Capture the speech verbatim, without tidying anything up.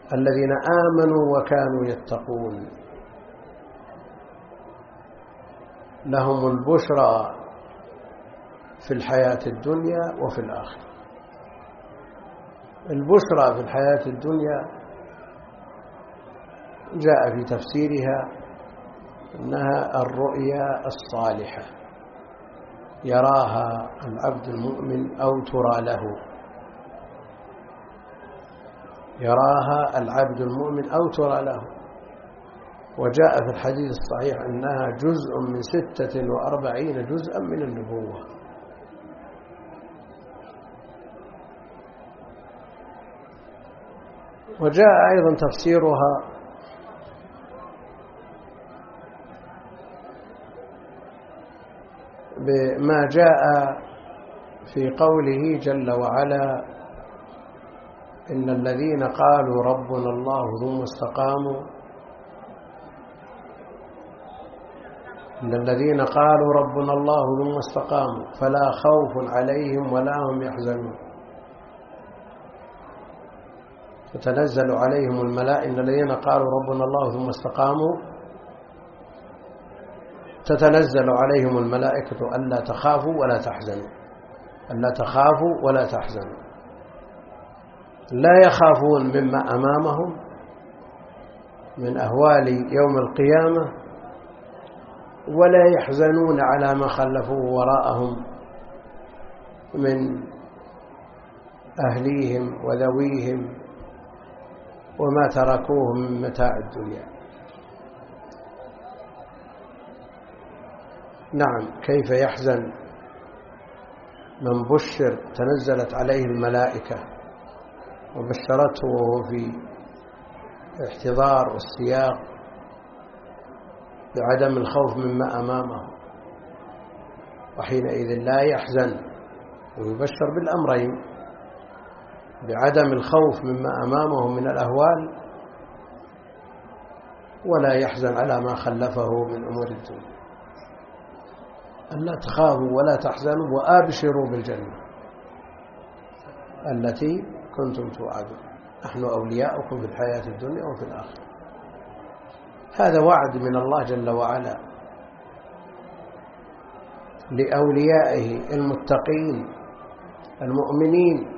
الذين آمنوا وكانوا يتقون لهم البشرى في الحياة الدنيا وفي الآخرة. البشرى في الحياة الدنيا جاء في تفسيرها أنها الرؤيا الصالحة يراها العبد المؤمن أو ترى له، يراها العبد المؤمن أو ترى له. وجاء في الحديث الصحيح أنها جزء من ستة وأربعين جزءا من النبوة. وجاء أيضا تفسيرها بما جاء في قوله جل وعلا: إن الذين قالوا ربنا الله ثم استقاموا إن الذين قالوا ربنا الله ثم استقاموا فلا خوف عليهم ولا هم يحزنون تتنزل عليهم الملائكة. إن الذين قالوا ربنا الله ثم استقاموا تتنزل عليهم الملائكة ألا تخافوا ولا تحزنوا ألا تخافوا ولا تحزنوا. لا يخافون مما أمامهم من أهوال يوم القيامة، ولا يحزنون على ما خلفوه وراءهم من أهليهم وذويهم وما تركوه من متاع الدنيا. نعم، كيف يحزن من بشر تنزلت عليه الملائكة وبشرته وهو في احتضار والسياق بعدم الخوف مما أمامه، وحينئذ لا يحزن ويبشر بالأمرين: بعدم الخوف مما أمامه من الأهوال، ولا يحزن على ما خلفه من أمور الدنيا. ألا تخافوا ولا تحزنوا وأبشروا بالجنة التي كنتم توعدون، نحن أولياؤكم في الحياة الدنيا وفي الآخرة. هذا وعد من الله جل وعلا لأوليائه المتقين المؤمنين